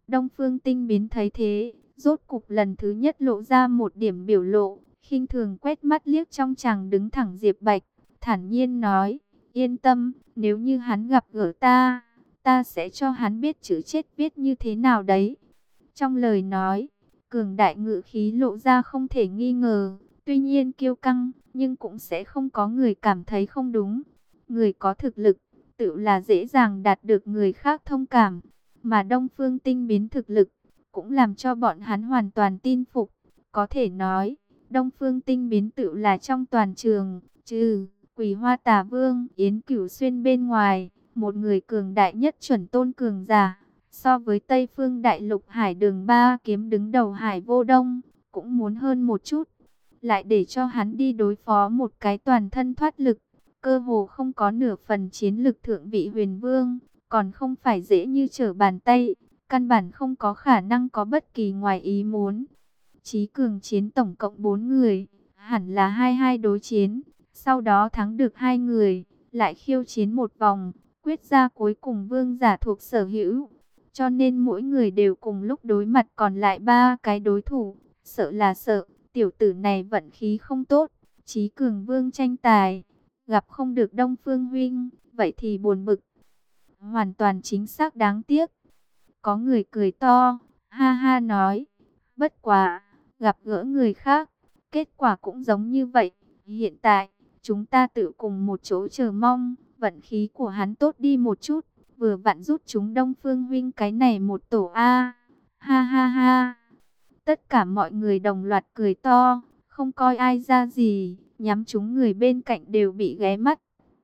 Đông Phương Tinh Biến thấy thế, rốt cục lần thứ nhất lộ ra một điểm biểu lộ, khinh thường quét mắt liếc trong chàng đứng thẳng Diệp Bạch, thản nhiên nói, yên tâm, nếu như hắn gặp gỡ ta, ta sẽ cho hắn biết chữ chết viết như thế nào đấy. Trong lời nói, cường đại ngữ khí lộ ra không thể nghi ngờ, tuy nhiên kiêu căng, nhưng cũng sẽ không có người cảm thấy không đúng. Người có thực lực, tự là dễ dàng đạt được người khác thông cảm, mà Đông Phương Tinh Biến thực lực, cũng làm cho bọn hắn hoàn toàn tin phục. Có thể nói, Đông Phương Tinh Biến tự là trong toàn trường, trừ Quỳ Hoa Tà Vương, Yến Cửu Xuyên bên ngoài, một người cường đại nhất chuẩn tôn cường giả. So với Tây Phương Đại Lục Hải Đường Ba Kiếm đứng đầu Hải Vô Đông, cũng muốn hơn một chút. Lại để cho hắn đi đối phó một cái toàn thân thoát lực, cơ hồ không có nửa phần chiến lực thượng vị huyền vương, còn không phải dễ như trở bàn tay, căn bản không có khả năng có bất kỳ ngoài ý muốn. Chí cường chiến tổng cộng 4 người, hẳn là 22 đối chiến, sau đó thắng được 2 người, lại khiêu chiến một vòng, quyết ra cuối cùng vương giả thuộc sở hữu. Cho nên mỗi người đều cùng lúc đối mặt còn lại 3 cái đối thủ, sợ là sợ, tiểu tử này vận khí không tốt, Chí cường vương tranh tài, gặp không được Đông Phương huynh, vậy thì buồn bực. Hoàn toàn chính xác đáng tiếc. Có người cười to, ha ha nói, bất quá, gặp gỡ người khác, kết quả cũng giống như vậy. Hiện tại, chúng ta tự cùng một chỗ chờ mong, vận khí của hắn tốt đi một chút, vừa vặn giúp chúng Đông Phương huynh cái này một tổ A. Ha ha ha. Tất cả mọi người đồng loạt cười to, không coi ai ra gì, nhắm chúng người bên cạnh đều bị ghé mắt.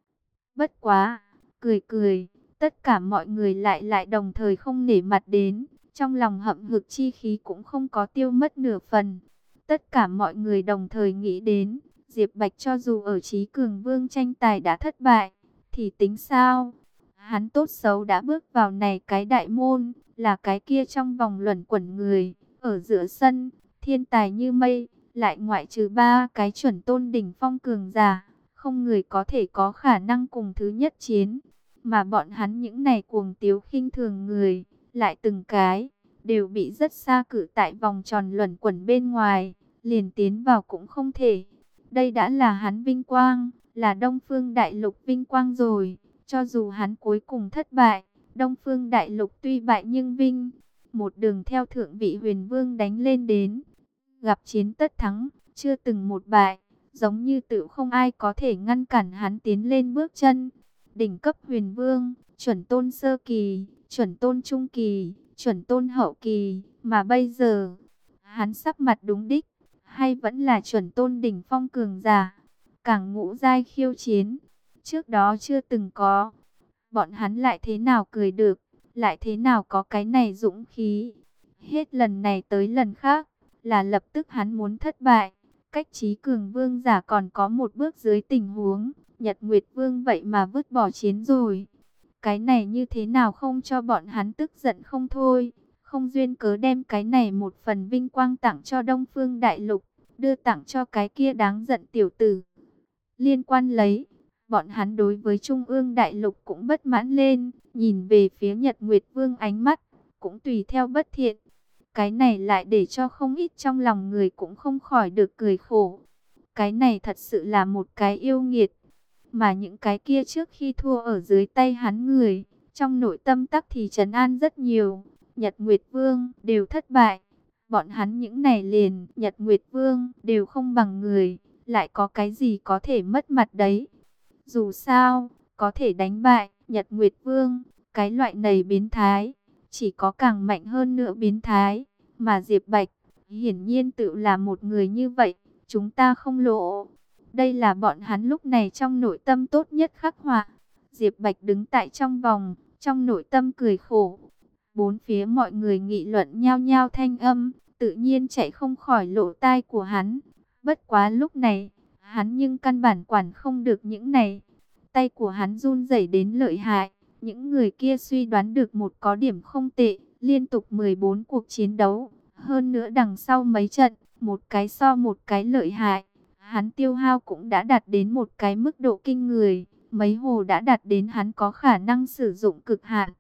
Bất quá, cười cười, tất cả mọi người lại đồng thời không nể mặt đến, trong lòng hậm hực chi khí cũng không có tiêu mất nửa phần. Tất cả mọi người đồng thời nghĩ đến, Diệp Bạch cho dù ở Chí Cường Vương tranh tài đã thất bại, thì tính sao? Hắn tốt xấu đã bước vào này cái đại môn, là cái kia trong vòng luẩn quẩn người, ở giữa sân, thiên tài như mây, lại ngoại trừ 3 cái chuẩn tôn đỉnh phong cường giả, không người có thể có khả năng cùng thứ nhất chiến. Mà bọn hắn những này cuồng tiếu khinh thường người, lại từng cái, đều bị rất xa cử tại vòng tròn luẩn quẩn bên ngoài, liền tiến vào cũng không thể. Đây đã là hắn vinh quang, là Đông Phương Đại Lục vinh quang rồi. Cho dù hắn cuối cùng thất bại, Đông Phương Đại Lục tuy bại nhưng vinh. Một đường theo thượng vị huyền vương đánh lên đến, gặp chiến tất thắng, chưa từng một bại, giống như tự không ai có thể ngăn cản hắn tiến lên bước chân. Đỉnh cấp huyền vương, chuẩn tôn sơ kỳ, chuẩn tôn trung kỳ, chuẩn tôn hậu kỳ, mà bây giờ, hắn sắp mặt đúng đích, hay vẫn là chuẩn tôn đỉnh phong cường giả, càng ngũ giai khiêu chiến, trước đó chưa từng có. Bọn hắn lại thế nào cười được, lại thế nào có cái này dũng khí. Hết lần này tới lần khác, là lập tức hắn muốn thất bại, cách Chí Cường Vương giả còn có một bước dưới tình huống, Nhật Nguyệt Vương vậy mà vứt bỏ chiến rồi. Cái này như thế nào không cho bọn hắn tức giận không thôi, không duyên cớ đem cái này một phần vinh quang tặng cho Đông Phương Đại Lục, đưa tặng cho cái kia đáng giận tiểu tử. Liên quan lấy, bọn hắn đối với Trung ương Đại Lục cũng bất mãn lên, nhìn về phía Nhật Nguyệt Vương ánh mắt, cũng tùy theo bất thiện. Cái này lại để cho không ít trong lòng người cũng không khỏi được cười khổ. Cái này thật sự là một cái yêu nghiệt. Mà những cái kia trước khi thua ở dưới tay hắn người, trong nội tâm tắc thì trấn an rất nhiều. Nhật Nguyệt Vương đều thất bại. Bọn hắn những này liền Nhật Nguyệt Vương đều không bằng người. Lại có cái gì có thể mất mặt đấy. Dù sao, có thể đánh bại Nhật Nguyệt Vương, cái loại này biến thái, chỉ có càng mạnh hơn nữa biến thái. Mà Diệp Bạch, hiển nhiên tự là một người như vậy, chúng ta không lộ. Đây là bọn hắn lúc này trong nội tâm tốt nhất khắc họa. Diệp Bạch đứng tại trong vòng, trong nội tâm cười khổ. Bốn phía mọi người nghị luận nhao nhao thanh âm, tự nhiên chạy không khỏi lỗ tai của hắn. Bất quá lúc này, hắn nhưng căn bản quản không được những này. Tay của hắn run rẩy đến lợi hại. Những người kia suy đoán được một có điểm không tệ, liên tục 14 cuộc chiến đấu. Hơn nữa đằng sau mấy trận, một cái so một cái lợi hại. Hắn tiêu hao cũng đã đạt đến một cái mức độ kinh người. Mấy hồ đã đạt đến hắn có khả năng sử dụng cực hạn.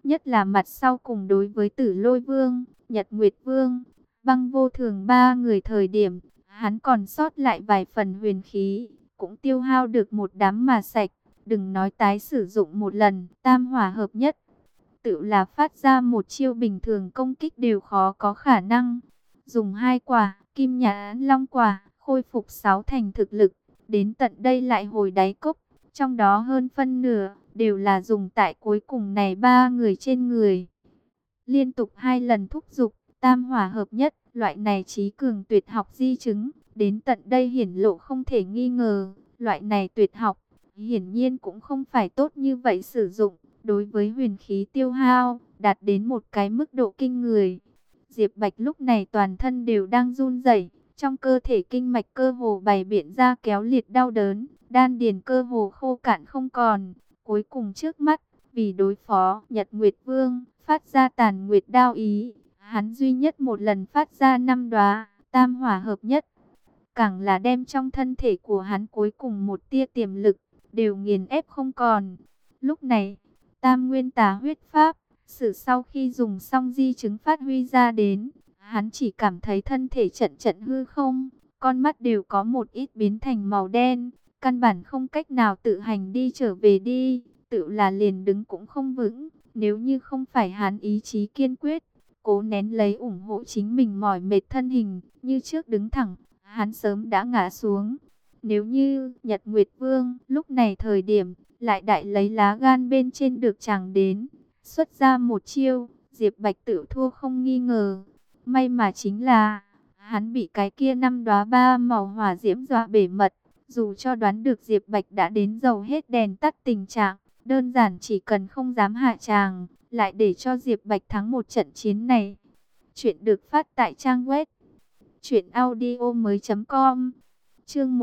nhất là mặt sau cùng đối với Tử Lôi Vương, Nhật Nguyệt Vương, Băng Vô Thường ba người thời điểm, hắn còn sót lại vài phần huyền khí, cũng tiêu hao được một đám mà sạch, đừng nói tái sử dụng một lần, tam hỏa hợp nhất. Tự là phát ra một chiêu bình thường công kích đều khó có khả năng. Dùng 2 quả, Kim Nhãn Long quả, khôi phục 6 thành thực lực, đến tận đây lại hồi đáy cốc, trong đó hơn phân nửa đều là dùng tại cuối cùng này ba người trên người. Liên tục 2 lần thúc giục, tam hỏa hợp nhất, loại này trí cường tuyệt học di chứng, đến tận đây hiển lộ không thể nghi ngờ, loại này tuyệt học, hiển nhiên cũng không phải tốt như vậy sử dụng, đối với huyền khí tiêu hao, đạt đến một cái mức độ kinh người. Diệp Bạch lúc này toàn thân đều đang run rẩy, trong cơ thể kinh mạch cơ hồ bày biện ra kéo liệt đau đớn, đan điền cơ hồ khô cạn không còn, cuối cùng trước mắt, vì đối phó Nhật Nguyệt Vương, phát ra Tàn Nguyệt đao ý, hắn duy nhất một lần phát ra 5 đóa tam hỏa hợp nhất, càng là đem trong thân thể của hắn cuối cùng một tia tiềm lực đều nghiền ép không còn. Lúc này, Tam Nguyên Tà huyết pháp, sử sau khi dùng xong di chứng phát huy ra đến, hắn chỉ cảm thấy thân thể trận trận hư không, con mắt đều có một ít biến thành màu đen, căn bản không cách nào tự hành đi trở về đi, tự là liền đứng cũng không vững, nếu như không phải hắn ý chí kiên quyết, cố nén lấy ủng hộ chính mình mỏi mệt thân hình, như trước đứng thẳng, hắn sớm đã ngã xuống. Nếu như Nhật Nguyệt Vương lúc này thời điểm lại đại lấy lá gan bên trên được chàng đến, xuất ra một chiêu, Diệp Bạch tự thua không nghi ngờ. May mà chính là hắn bị cái kia 5 đóa ba màu hỏa diễm dọa bể mật, dù cho đoán được Diệp Bạch đã đến dầu hết đèn tắt tình trạng, đơn giản chỉ cần không dám hạ tràng, lại để cho Diệp Bạch thắng một trận chiến này. Chuyện được phát tại trang web truyệnaudiomoi.com. Chương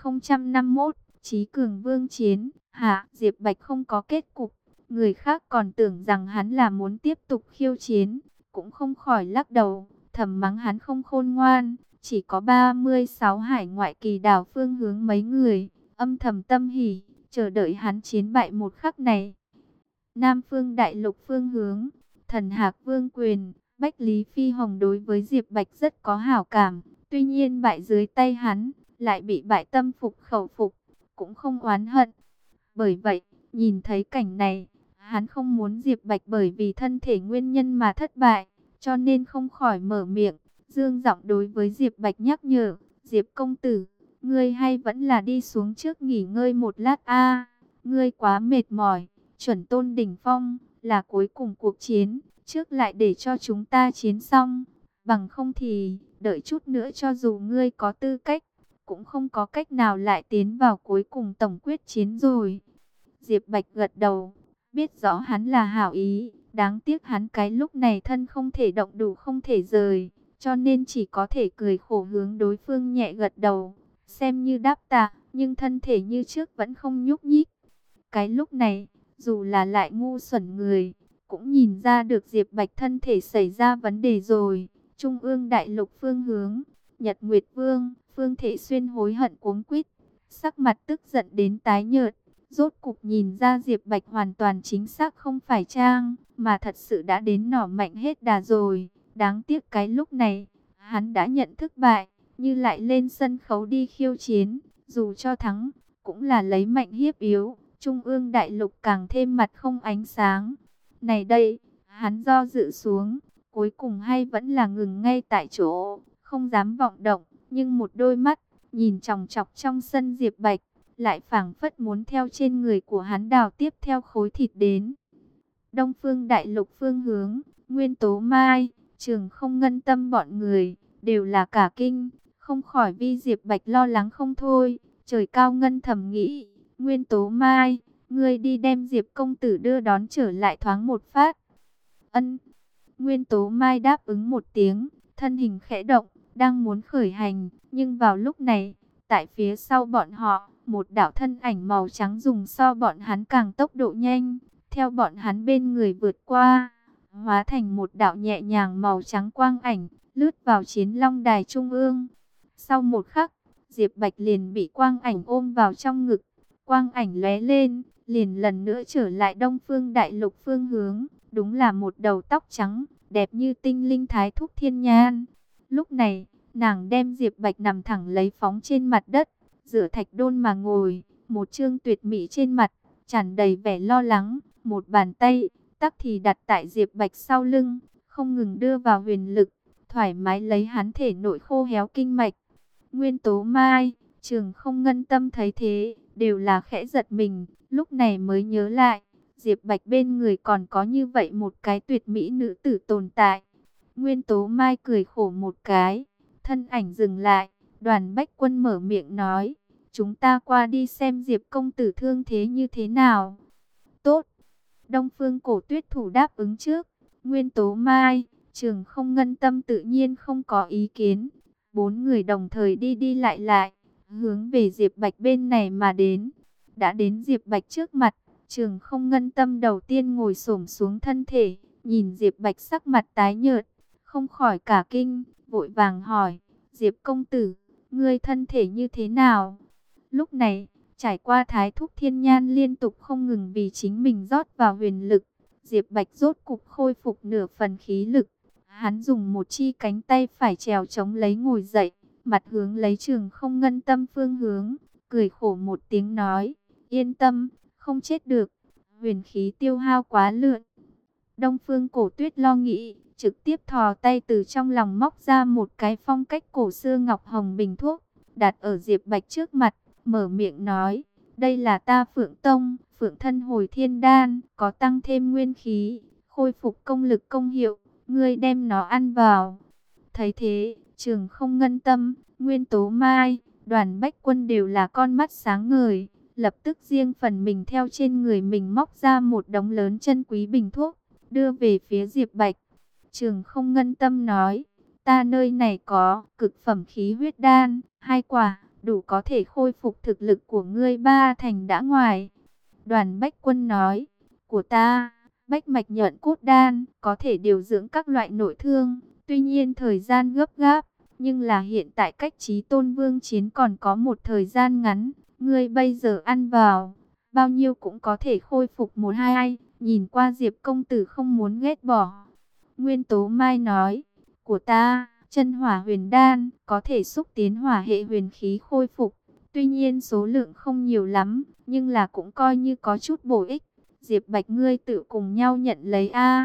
1051, Chí Cường Vương chiến. Hạ, Diệp Bạch không có kết cục, người khác còn tưởng rằng hắn là muốn tiếp tục khiêu chiến, cũng không khỏi lắc đầu, thầm mắng hắn không khôn ngoan, chỉ có 36 hải ngoại kỳ đảo phương hướng mấy người, âm thầm tâm hỉ, chờ đợi hắn chiến bại một khắc này. Nam phương đại lục phương hướng, Thần Hạc Vương Quyền, Bách Lý Phi Hồng đối với Diệp Bạch rất có hảo cảm, tuy nhiên bại dưới tay hắn, lại bị bại tâm phục khẩu phục, cũng không oán hận. Bởi vậy, nhìn thấy cảnh này, hắn không muốn Diệp Bạch bởi vì thân thể nguyên nhân mà thất bại, cho nên không khỏi mở miệng, dương giọng đối với Diệp Bạch nhắc nhở, Diệp công tử, ngươi hay vẫn là đi xuống trước nghỉ ngơi một lát a, ngươi quá mệt mỏi, chuẩn tôn đỉnh phong, là cuối cùng cuộc chiến, trước lại để cho chúng ta chiến xong, bằng không thì, đợi chút nữa cho dù ngươi có tư cách, cũng không có cách nào lại tiến vào cuối cùng tổng quyết chiến rồi. Diệp Bạch gật đầu, biết rõ hắn là hảo ý, đáng tiếc hắn cái lúc này thân không thể động đủ không thể rời, cho nên chỉ có thể cười khổ hướng đối phương nhẹ gật đầu, xem như đáp tạ, nhưng thân thể như trước vẫn không nhúc nhích. Cái lúc này, dù là lại ngu xuẩn người, cũng nhìn ra được Diệp Bạch thân thể xảy ra vấn đề rồi. Trung ương đại lục phương hướng, Nhật Nguyệt Vương, Phương Thể Xuyên hối hận cuống quýt, sắc mặt tức giận đến tái nhợt, rốt cục nhìn ra Diệp Bạch hoàn toàn chính xác không phải trang, mà thật sự đã đến nỏ mạnh hết đà rồi. Đáng tiếc cái lúc này, hắn đã nhận thức bại, như lại lên sân khấu đi khiêu chiến, dù cho thắng, cũng là lấy mạnh hiếp yếu. Trung ương đại lục càng thêm mặt không ánh sáng. Này đây, hắn do dự xuống, cuối cùng hay vẫn là ngừng ngay tại chỗ, không dám vọng động, nhưng một đôi mắt, nhìn chòng chọc trong sân Diệp Bạch, lại phảng phất muốn theo trên người của hắn đào tiếp theo khối thịt đến. Đông phương đại lục phương hướng, Nguyên Tố Mai, Trường Không Ngân Tâm bọn người, đều là cả kinh, không khỏi vì Diệp Bạch lo lắng không thôi. Trời cao ngân thầm nghĩ, Nguyên Tố Mai, ngươi đi đem Diệp công tử đưa đón trở lại thoáng một phát. Ân. Nguyên Tố Mai đáp ứng một tiếng, thân hình khẽ động, đang muốn khởi hành, nhưng vào lúc này, tại phía sau bọn họ, một đạo thân ảnh màu trắng dùng so bọn hắn càng tốc độ nhanh, theo bọn hắn bên người vượt qua, hóa thành một đạo nhẹ nhàng màu trắng quang ảnh, lướt vào Chiến Long Đài trung ương. Sau một khắc, Diệp Bạch liền bị quang ảnh ôm vào trong ngực, quang ảnh lóe lên, liền lần nữa trở lại Đông Phương Đại Lục phương hướng, đúng là một đầu tóc trắng, đẹp như tinh linh thái thúc thiên nhan. Lúc này, nàng đem Diệp Bạch nằm thẳng lấy phóng trên mặt đất, dựa thạch đôn mà ngồi, một trương tuyệt mỹ trên mặt, tràn đầy vẻ lo lắng, một bàn tay, tắc thì đặt tại Diệp Bạch sau lưng, không ngừng đưa vào huyền lực, thoải mái lấy hắn thể nội khô héo kinh mạch. Nguyên Tố Mai, Trường Không Ngân Tâm thấy thế, đều là khẽ giật mình, lúc này mới nhớ lại, Diệp Bạch bên người còn có như vậy một cái tuyệt mỹ nữ tử tồn tại. Nguyên Tố Mai cười khổ một cái, thân ảnh dừng lại, Đoàn Bách Quân mở miệng nói, chúng ta qua đi xem Diệp công tử thương thế như thế nào. Tốt. Đông Phương Cổ Tuyết thủ đáp ứng trước, Nguyên Tố Mai, Trường Không Ngân Tâm tự nhiên không có ý kiến. Bốn người đồng thời đi đi lại lại, hướng về Diệp Bạch bên này mà đến. Đã đến Diệp Bạch trước mặt, Trường Không Ngân Tâm đầu tiên ngồi xổm xuống thân thể, nhìn Diệp Bạch sắc mặt tái nhợt, không khỏi cả kinh, vội vàng hỏi, Diệp công tử, ngươi thân thể như thế nào? Lúc này, trải qua thái thúc thiên nhan liên tục không ngừng vì chính mình rót vào huyền lực, Diệp Bạch rốt cục khôi phục nửa phần khí lực. Hắn dùng một chi cánh tay phải trèo chống lấy ngồi dậy, mặt hướng lấy Trường Không Ngân Tâm phương hướng, cười khổ một tiếng nói, yên tâm, không chết được, huyền khí tiêu hao quá lượn. Đông Phương Cổ Tuyết lo nghĩ, trực tiếp thò tay từ trong lòng móc ra một cái phong cách cổ xưa ngọc hồng bình thuốc, đặt ở Diệp Bạch trước mặt, mở miệng nói, đây là ta Phượng Tông, Phượng Thân Hồi Thiên Đan, có tăng thêm nguyên khí, khôi phục công lực công hiệu, ngươi đem nó ăn vào. Thấy thế, Trường Không Ngân Tâm, Nguyên Tố Mai, Đoàn Bách Quân đều là con mắt sáng ngời, lập tức riêng phần mình theo trên người mình móc ra một đống lớn chân quý bình thuốc, đưa về phía Diệp Bạch. Trường Không Ngân Tâm nói, ta nơi này có cực phẩm khí huyết đan, 2 quả, đủ có thể khôi phục thực lực của ngươi 3 thành đã ngoài. Đoàn Bách Quân nói, của ta, Bách Mạch Nhuận Cốt Đan, có thể điều dưỡng các loại nội thương, tuy nhiên thời gian gấp gáp, nhưng là hiện tại cách Chí Tôn Vương chiến còn có một thời gian ngắn, ngươi bây giờ ăn vào, bao nhiêu cũng có thể khôi phục 1-2, nhìn qua Diệp công tử không muốn ghét bỏ. Nguyên Tố Mai nói, của ta, Chân Hỏa Huyền Đan, có thể xúc tiến hỏa hệ huyền khí khôi phục, tuy nhiên số lượng không nhiều lắm, nhưng là cũng coi như có chút bổ ích. Diệp Bạch ngươi tự cùng nhau nhận lấy a.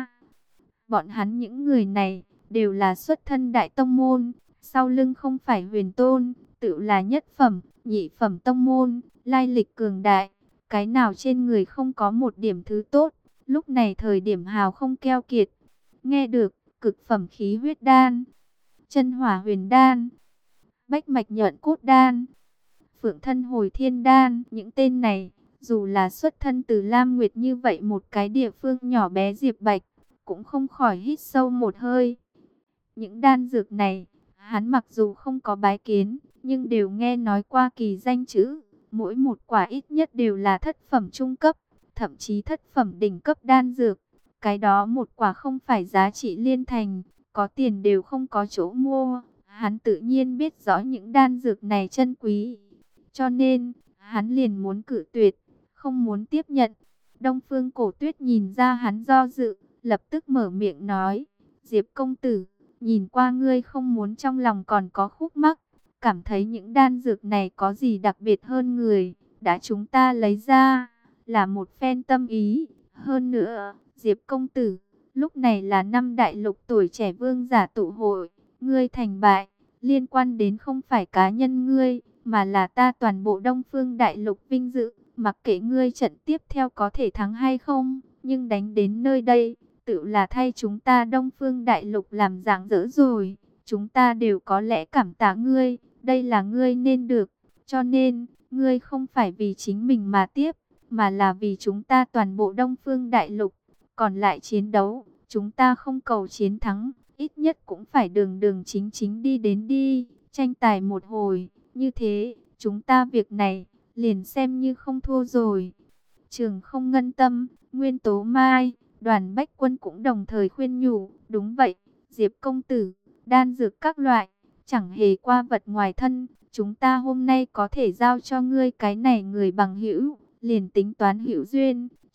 Bọn hắn những người này đều là xuất thân đại tông môn, sau lưng không phải huyền tôn, tự là nhất phẩm, nhị phẩm tông môn, lai lịch cường đại, cái nào trên người không có một điểm thứ tốt, lúc này thời điểm hào không keo kiệt. Nghe được, cực phẩm khí huyết đan, Chân Hỏa Huyền Đan, Bách Mạch Nhuận Cốt Đan, Phượng Thân Hồi Thiên Đan, những tên này, dù là xuất thân từ Lam Nguyệt như vậy một cái địa phương nhỏ bé, Diệp Bạch cũng không khỏi hít sâu một hơi. Những đan dược này, hắn mặc dù không có bái kiến, nhưng đều nghe nói qua kỳ danh chữ, mỗi một quả ít nhất đều là thất phẩm trung cấp, thậm chí thất phẩm đỉnh cấp đan dược. Cái đó một quả không phải giá trị liên thành, có tiền đều không có chỗ mua. Hắn tự nhiên biết rõ những đan dược này chân quý, cho nên hắn liền muốn cự tuyệt, không muốn tiếp nhận. Đông Phương Cổ Tuyết nhìn ra hắn do dự, lập tức mở miệng nói, Diệp công tử, nhìn qua ngươi không muốn trong lòng còn có khúc mắc, cảm thấy những đan dược này có gì đặc biệt hơn người, đã chúng ta lấy ra, là một phen tâm ý. Hơn nữa, Diệp công tử, lúc này là năm đại lục tuổi trẻ vương giả tụ hội, ngươi thành bại, liên quan đến không phải cá nhân ngươi, mà là ta toàn bộ Đông Phương đại lục vinh dự, mặc kệ ngươi trận tiếp theo có thể thắng hay không, nhưng đánh đến nơi đây, tự là thay chúng ta Đông Phương đại lục làm rạng rỡ rồi, chúng ta đều có lẽ cảm tạ ngươi, đây là ngươi nên được, cho nên, ngươi không phải vì chính mình mà tiếp, mà là vì chúng ta toàn bộ Đông Phương đại lục, còn lại chiến đấu, chúng ta không cầu chiến thắng, ít nhất cũng phải đường đường chính chính đi đến đi, tranh tài một hồi, như thế, chúng ta việc này, liền xem như không thua rồi. Trường Không Ngân Tâm, Nguyên Tố Mai, Đoàn Bách Quân cũng đồng thời khuyên nhủ, đúng vậy, Diệp công tử, đan dược các loại, chẳng hề qua vật ngoài thân, chúng ta hôm nay có thể giao cho ngươi cái này người bằng hữu, liền tính toán hữu duyên,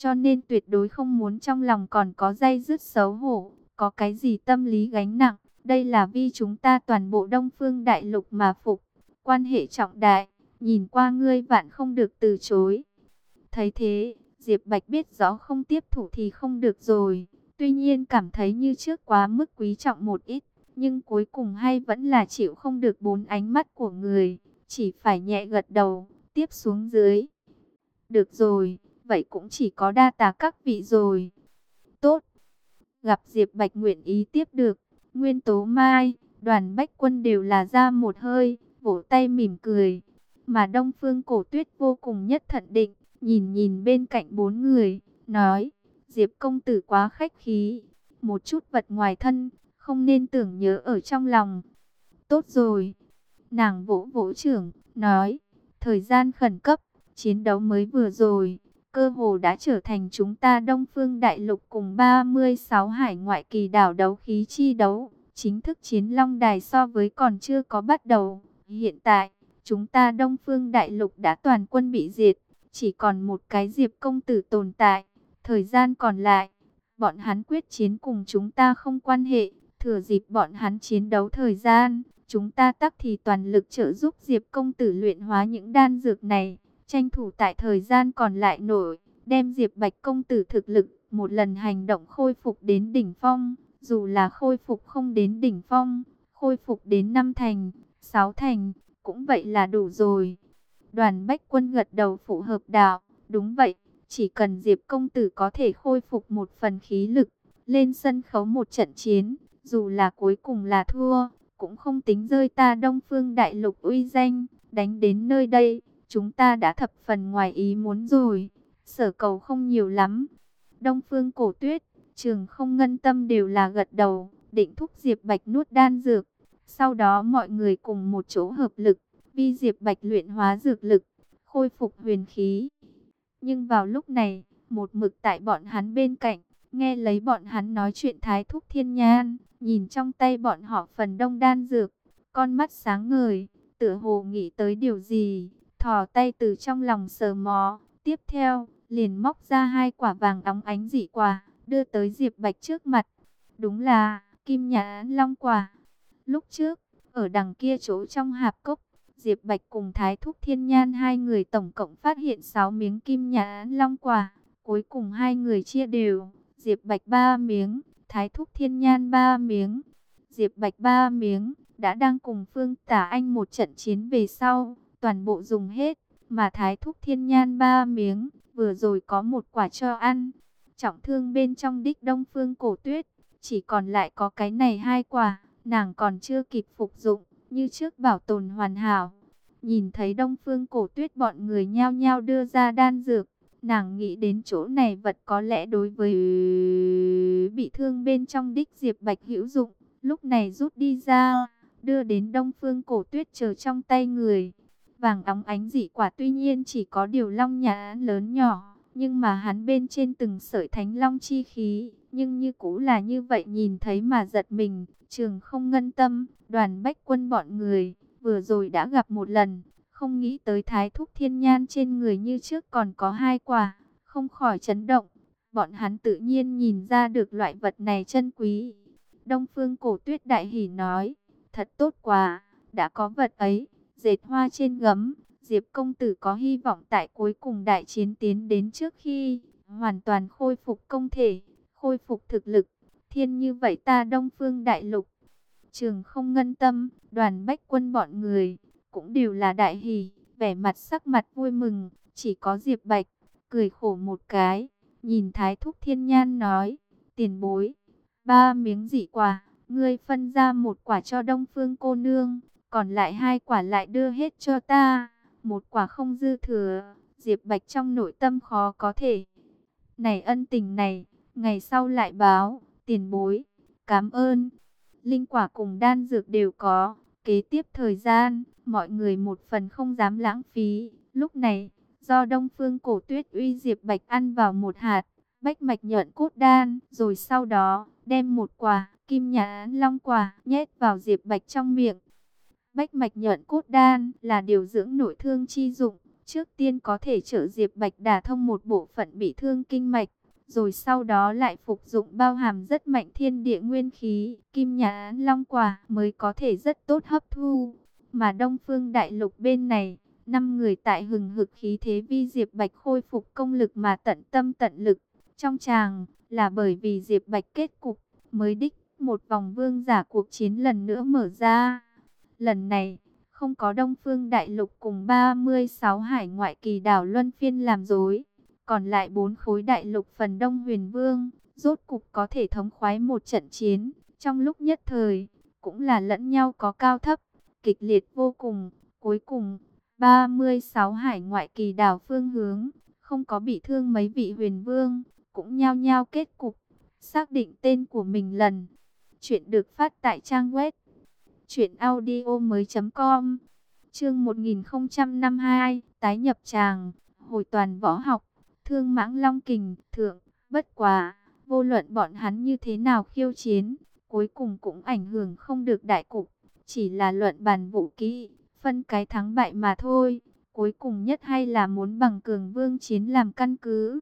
cho nên tuyệt đối không muốn trong lòng còn có day dứt xấu hổ, có cái gì tâm lý gánh nặng. Đây là vì chúng ta toàn bộ Đông Phương Đại Lục mà phục, quan hệ trọng đại, nhìn qua ngươi vạn không được từ chối. Thấy thế, Diệp Bạch biết rõ không tiếp thủ thì không được rồi, tuy nhiên cảm thấy như trước quá mức quý trọng một ít, nhưng cuối cùng hay vẫn là chịu không được bốn ánh mắt của người, chỉ phải nhẹ gật đầu, tiếp xuống dưới. Được rồi, vậy cũng chỉ có đa tạ các vị rồi. Tốt, gặp Diệp Bạch nguyện ý tiếp được, Nguyên Tố Mai, Đoàn Bách Quân đều là ra một hơi, vỗ tay mỉm cười. Mà Đông Phương Cổ Tuyết vô cùng nhất thận định, nhìn nhìn bên cạnh bốn người, nói, Diệp công tử quá khách khí, một chút vật ngoài thân, không nên tưởng nhớ ở trong lòng. Tốt rồi, nàng vỗ vỗ trưởng, nói, thời gian khẩn cấp, chiến đấu mới vừa rồi, cơ hồ đã trở thành chúng ta Đông Phương Đại Lục cùng 36 hải ngoại kỳ đảo đấu khí chi đấu. Chính thức chiến long đài so với còn chưa có bắt đầu. Hiện tại, chúng ta Đông Phương Đại Lục đã toàn quân bị diệt, chỉ còn một cái Diệp công tử tồn tại. Thời gian còn lại, bọn hắn quyết chiến cùng chúng ta không quan hệ, thừa dịp bọn hắn chiến đấu thời gian, chúng ta tắc thì toàn lực trợ giúp Diệp công tử luyện hóa những đan dược này, tranh thủ tại thời gian còn lại nổi, đem Diệp Bạch công tử thực lực một lần hành động khôi phục đến đỉnh phong, dù là khôi phục không đến đỉnh phong, khôi phục đến 5 thành, 6 thành, cũng vậy là đủ rồi. Đoàn Bách Quân gật đầu phụ hợp đạo, đúng vậy, chỉ cần Diệp công tử có thể khôi phục một phần khí lực, lên sân khấu một trận chiến, dù là cuối cùng là thua, cũng không tính rơi ta Đông Phương Đại Lục uy danh. Đánh đến nơi đây, chúng ta đã thập phần ngoài ý muốn rồi, sở cầu không nhiều lắm. Đông Phương Cổ Tuyết, Trường Không Ngân Tâm đều là gật đầu, định thúc Diệp Bạch nuốt đan dược. Sau đó mọi người cùng một chỗ hợp lực, vì Diệp Bạch luyện hóa dược lực, khôi phục huyền khí. Nhưng vào lúc này, một mực tại bọn hắn bên cạnh, nghe lấy bọn hắn nói chuyện Thái Thúc Thiên Nhan, nhìn trong tay bọn họ phần đông đan dược, con mắt sáng ngời, tựa hồ nghĩ tới điều gì, thò tay từ trong lòng sờ mó, tiếp theo, liền móc ra 2 quả vàng óng ánh dị quả, đưa tới Diệp Bạch trước mặt. Đúng là Kim Nhãn Long quả. Lúc trước, ở đằng kia chỗ trong hạp cốc, Diệp Bạch cùng Thái Thúc Thiên Nhan hai người tổng cộng phát hiện 6 miếng Kim Nhãn Long quả, cuối cùng hai người chia đều, Diệp Bạch 3 miếng, Thái Thúc Thiên Nhan 3 miếng. Diệp Bạch 3 miếng đã đang cùng Phương Tả Anh một trận chiến về sau, toàn bộ dùng hết, mà Thái Thúc Thiên Nhan 3 miếng, vừa rồi có 1 quả cho ăn. Trọng thương bên trong đích Đông Phương Cổ Tuyết, chỉ còn lại có cái này 2 quả, nàng còn chưa kịp phục dụng, như trước bảo tồn hoàn hảo. Nhìn thấy Đông Phương Cổ Tuyết bọn người nhao nhao đưa ra đan dược, nàng nghĩ đến chỗ này vật có lẽ đối với bị thương bên trong đích Diệp Bạch hữu dụng, lúc này rút đi ra, đưa đến Đông Phương Cổ Tuyết chờ trong tay người. Vàng óng ánh dị quả tuy nhiên chỉ có điều long nhãn lớn nhỏ, nhưng mà hắn bên trên từng sợi thánh long chi khí, nhưng như cũ là như vậy, nhìn thấy mà giật mình. Trường Không Ngân Tâm, Đoàn Bách Quân bọn người, vừa rồi đã gặp một lần, không nghĩ tới Thái Thúc Thiên Nhan trên người như trước còn có 2 quả, không khỏi chấn động. Bọn hắn tự nhiên nhìn ra được loại vật này chân quý. Đông Phương Cổ Tuyết đại hỉ nói, thật tốt quá, đã có vật ấy, dệt hoa trên gấm, Diệp công tử có hy vọng tại cuối cùng đại chiến tiến đến trước khi hoàn toàn khôi phục công thể, khôi phục thực lực. Thiên như vậy ta Đông Phương Đại Lục, Trường Không Ngân Tâm, Đoàn Bách Quân bọn người cũng đều là đại hỉ, vẻ mặt sắc mặt vui mừng. Chỉ có Diệp Bạch cười khổ một cái, nhìn Thái Thúc Thiên Nhan nói, tiền bối, 3 miếng dị quả, ngươi phân ra 1 quả cho Đông Phương cô nương, còn lại 2 quả lại đưa hết cho ta, 1 quả không dư thừa. Diệp Bạch trong nội tâm khó có thể. Này ân tình này, ngày sau lại báo, tiền bối, cảm ơn. Linh quả cùng đan dược đều có, kế tiếp thời gian, mọi người một phần không dám lãng phí. Lúc này, do Đông Phương Cổ Tuyết uy Diệp Bạch ăn vào 1 hạt bách mạch nhợn cốt đan, rồi sau đó đem 1 quả Kim Nhãn Long quả nhét vào Diệp Bạch trong miệng. Bách mạch nhợn cốt đan là điều dưỡng nội thương chi dụng, Trước tiên có thể trợ Diệp Bạch đả thông một bộ phận bị thương kinh mạch, rồi sau đó lại phục dụng bao hàm rất mạnh thiên địa nguyên khí, kim nhãn long quả mới có thể rất tốt hấp thu. Mà Đông Phương Đại Lục bên này, 5 người tại hừng hực khí thế vi Diệp Bạch khôi phục công lực mà tận tâm tận lực. Trong tràng là bởi vì Diệp Bạch kết cục mới đích một vòng vương giả cuộc chiến lần nữa mở ra. Lần này không có Đông Phương Đại Lục cùng 36 hải ngoại kỳ đảo luân phiên làm rối, còn lại 4 khối đại lục phần Đông Huyền Vương rốt cục có thể thống khoái một trận chiến. Trong lúc nhất thời cũng là lẫn nhau có cao thấp, kịch liệt vô cùng. Cuối cùng 36 hải ngoại kỳ đảo phương hướng không có bị thương mấy vị huyền vương, cũng nhao nhao kết cục xác định tên của mình lần. Chuyện được phát tại trang web truyệnaudiomoi.com. Chương 1052, tái nhập tràng, hồi toàn võ học, Thương Mãng Long Kình thượng. Bất quá, vô luận bọn hắn như thế nào khiêu chiến, cuối cùng cũng ảnh hưởng không được đại cục, chỉ là luận bàn vũ kỹ, phân cái thắng bại mà thôi. Cuối cùng nhất hay là muốn bằng cường vương chiến làm căn cứ.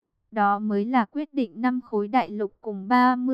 Đó mới là quyết định 5 khối đại lục cùng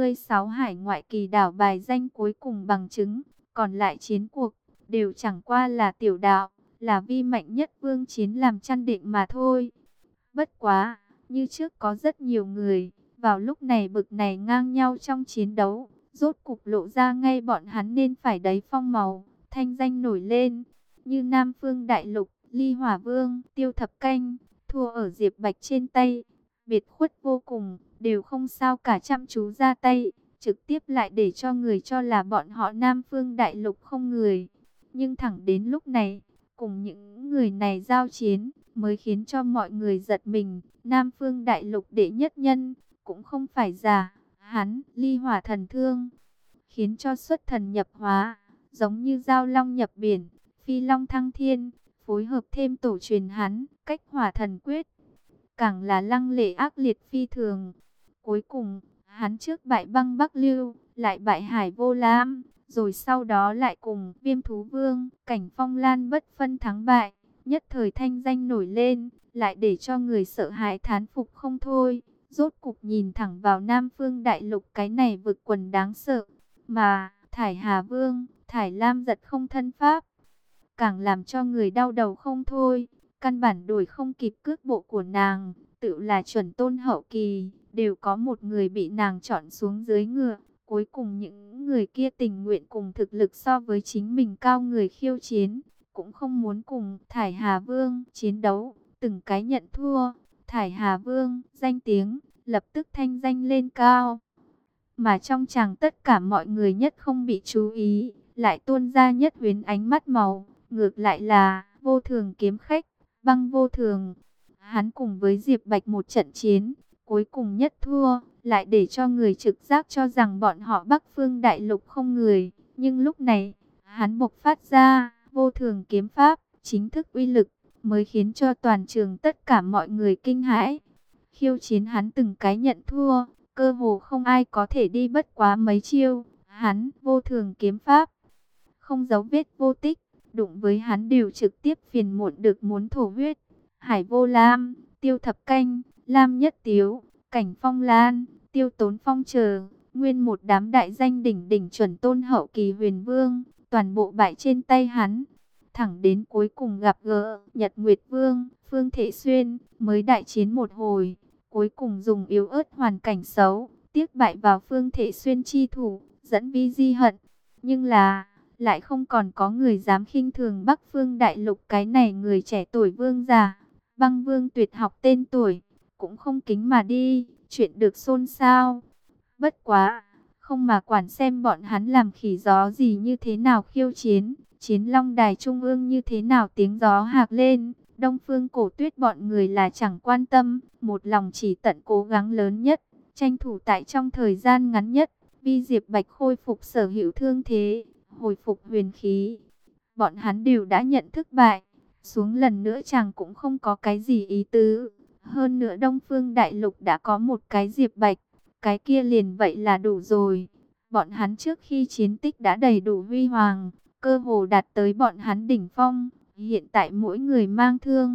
36 hải ngoại kỳ đảo bài danh cuối cùng bằng chứng. Còn lại chiến cuộc đều chẳng qua là tiểu đạo, là vi mạnh nhất vương chiến làm chăn định mà thôi. Bất quá, như trước có rất nhiều người vào lúc này bực này ngang nhau trong chiến đấu, rốt cục lộ ra ngay bọn hắn nên phải đấy phong màu, thanh danh nổi lên. Như Nam Phương Đại Lục, Ly Hỏa Vương, Tiêu Thập Canh, thua ở Diệp Bạch trên tay, biệt khuất vô cùng, đều không sao cả chăm chú ra tay, trực tiếp lại để cho người cho là bọn họ Nam Phương Đại Lục không người. Nhưng thẳng đến lúc này, cùng những người này giao chiến, mới khiến cho mọi người giật mình. Nam Phương Đại Lục đệ nhất nhân, cũng không phải giả, hắn, Ly Hỏa Thần Thương, khiến cho xuất thần nhập hóa, giống như giao long nhập biển, phi long thăng thiên, phối hợp thêm tổ truyền hắn, cách hỏa thần quyết, càng là lăng lệ ác liệt phi thường. Cuối cùng, hắn trước bại Băng Bắc Lưu, lại bại Hải Vô Lam, rồi sau đó lại cùng Viêm Thú Vương, Cảnh Phong Lan bất phân thắng bại, nhất thời thanh danh nổi lên, lại để cho người sợ hãi thán phục không thôi. Rốt cục nhìn thẳng vào Nam Phương Đại Lục cái này vực quần đáng sợ, mà Thải Hà Vương, Thải Lam giật không thân pháp, càng làm cho người đau đầu không thôi. Căn bản đuổi không kịp cước bộ của nàng, tự là chuẩn tôn hậu kỳ, đều có một người bị nàng chọn xuống dưới ngựa. Cuối cùng những người kia tình nguyện cùng thực lực so với chính mình cao người khiêu chiến, cũng không muốn cùng Thải Hà Vương chiến đấu, từng cái nhận thua. Thải Hà Vương danh tiếng lập tức thanh danh lên cao, mà trong chàng tất cả mọi người nhất không bị chú ý, lại tuôn ra nhất huyến ánh mắt màu. Ngược lại là Vô Thường kiếm khách, Băng Vô Thường, hắn cùng với Diệp Bạch một trận chiến, cuối cùng nhất thua, lại để cho người trực giác cho rằng bọn họ Bắc Phương Đại Lục không người. Nhưng lúc này, hắn bộc phát ra Vô Thường kiếm pháp, chính thức uy lực, mới khiến cho toàn trường tất cả mọi người kinh hãi. Khiêu chiến hắn từng cái nhận thua, cơ hồ không ai có thể đi bất quá mấy chiêu. Hắn Vô Thường kiếm pháp, không dấu vết vô tích, đụng với hắn đều trực tiếp phiền muộn được muốn thổ huyết. Hải Vô Lam, Tiêu Thập Canh, Lam Nhất Tiếu, Cảnh Phong Lan, Tiêu Tốn Phong chờ, nguyên một đám đại danh đỉnh đỉnh chuẩn tôn hậu kỳ huyền vương, toàn bộ bại trên tay hắn. Thẳng đến cuối cùng gặp gỡ Nhật Nguyệt Vương, Phương Thể Xuyên, mới đại chiến một hồi, cuối cùng dùng yếu ớt hoàn cảnh xấu, tiếc bại vào Phương Thể Xuyên chi thủ, dẫn Vi Di Hận. Nhưng là lại không còn có người dám khinh thường Bắc Phương Đại Lục cái này người trẻ tuổi vương giả. Băng Vương tuyệt học tên tuổi, cũng không kính mà đi, chuyện được xôn xao. Bất quá, không mà quản xem bọn hắn làm khỉ gió gì như thế nào khiêu chiến, Chiến Long Đài Trung ương như thế nào tiếng gió hạc lên, Đông Phương Cổ Tuyết bọn người là chẳng quan tâm, một lòng chỉ tận cố gắng lớn nhất, tranh thủ tại trong thời gian ngắn nhất, vi Diệp Bạch khôi phục sở hữu thương thế, hồi phục huyền khí. Bọn hắn đều đã nhận thức bại, xuống lần nữa chàng cũng không có cái gì ý tứ. Hơn nữa Đông Phương Đại Lục đã có một cái Diệp Bạch, cái kia liền vậy là đủ rồi. Bọn hắn trước khi chiến tích đã đầy đủ huy hoàng, cơ hồ đạt tới bọn hắn đỉnh phong. Hiện tại mỗi người mang thương,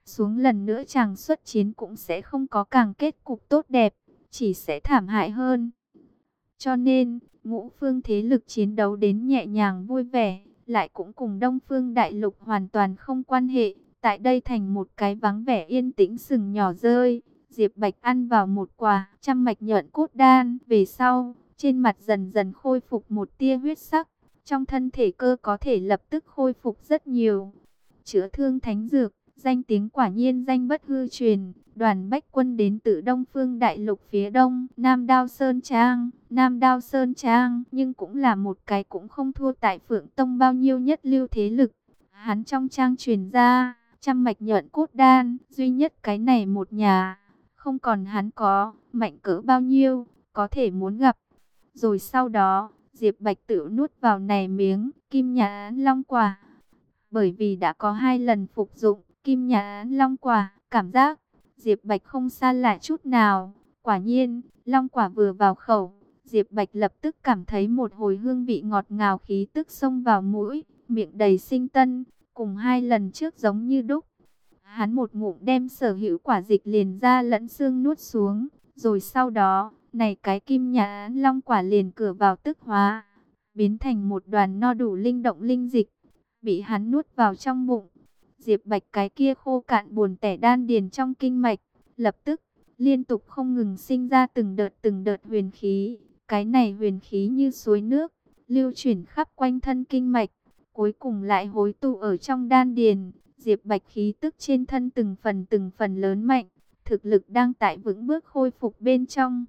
xuống lần nữa chàng xuất chiến cũng sẽ không có càng kết cục tốt đẹp, chỉ sẽ thảm hại hơn. Cho nên, ngũ phương thế lực chiến đấu đến nhẹ nhàng vui vẻ, lại cũng cùng Đông Phương Đại Lục hoàn toàn không quan hệ. Tại đây thành một cái vắng vẻ yên tĩnh sừng nhỏ rơi, Diệp Bạch ăn vào một quả trăm mạch nhợn cốt đan. Về sau, trên mặt dần dần khôi phục một tia huyết sắc, trong thân thể cơ có thể lập tức khôi phục rất nhiều. Chữa thương thánh dược, danh tiếng quả nhiên danh bất hư truyền. Đoàn Bách Quân đến từ Đông Phương Đại Lục phía đông, Nam Đao Sơn Trang. Nam Đao Sơn Trang, nhưng cũng là một cái cũng không thua tại Phượng Tông bao nhiêu nhất lưu thế lực. Hắn trong trang truyền ra, trăm mạch nhợn cốt đan, duy nhất cái này một nhà. Không còn hắn có, mạnh cỡ bao nhiêu, có thể muốn gặp. Rồi sau đó, Diệp Bạch tự nuốt vào này miếng Kim Nhã Long quả. Bởi vì đã có 2 lần phục dụng Kim Nhã Long quả, cảm giác Diệp Bạch không xa lạ chút nào. Quả nhiên, long quả vừa vào khẩu, Diệp Bạch lập tức cảm thấy một hồi hương vị ngọt ngào khí tức xông vào mũi, miệng đầy sinh tân, cùng 2 lần trước giống như đúc. Hắn một ngụm đem sở hữu quả dịch liền ra lẫn xương nuốt xuống, rồi sau đó, này cái Kim Nhã Long quả liền cửa vào tức hóa, biến thành một đoàn no đủ linh động linh dịch, bị hắn nuốt vào trong bụng. Diệp Bạch cái kia khô cạn buồn tẻ đan điền trong kinh mạch, lập tức liên tục không ngừng sinh ra từng đợt huyền khí. Cái này huyền khí như suối nước, lưu chuyển khắp quanh thân kinh mạch, cuối cùng lại hối tụ ở trong đan điền. Diệp Bạch khí tức trên thân từng phần lớn mạnh, thực lực đang tại vững bước khôi phục bên trong.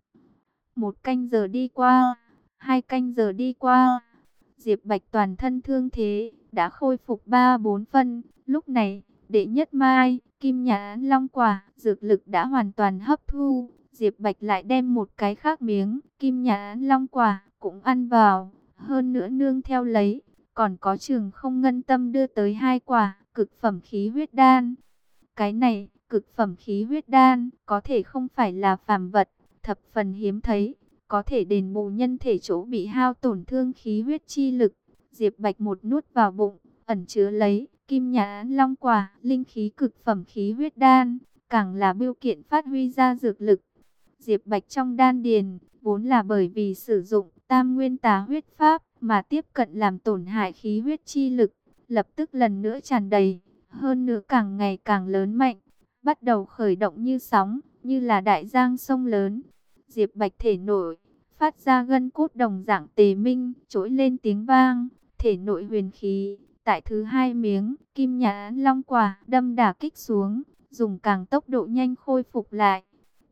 1 canh giờ đi qua, 2 canh giờ đi qua, Diệp Bạch toàn thân thương thế đã khôi phục 3-4 phân. Lúc này, đệ nhất mai Kim Nhã Long quả dược lực đã hoàn toàn hấp thu. Diệp Bạch lại đem một cái khác miếng Kim Nhã Long quả cũng ăn vào, hơn nữa nương theo lấy, còn có Trường Không Ngân Tâm đưa tới 2 quả cực phẩm khí huyết đan. Cái này, cực phẩm khí huyết đan, có thể không phải là phàm vật, thập phần hiếm thấy, có thể đền bù nhân thể chỗ bị hao tổn thương khí huyết chi lực. Diệp Bạch một nuốt vào bụng, ẩn chứa lấy Kim Nhã Long quả, linh khí cực phẩm khí huyết đan, càng là bưu kiện phát huy ra dược lực. Diệp Bạch trong đan điền, vốn là bởi vì sử dụng Tam Nguyên Tà huyết pháp mà tiếp cận làm tổn hại khí huyết chi lực, lập tức lần nữa tràn đầy, hơn nữa càng ngày càng lớn mạnh, bắt đầu khởi động như sóng, như là đại giang sông lớn. Diệp Bạch thể nội phát ra gân cốt đồng dạng tề minh, trỗi lên tiếng vang, thể nội huyền khí tại thứ 2 miếng Kim Nhã Long quả đâm đả kích xuống, dùng càng tốc độ nhanh khôi phục lại.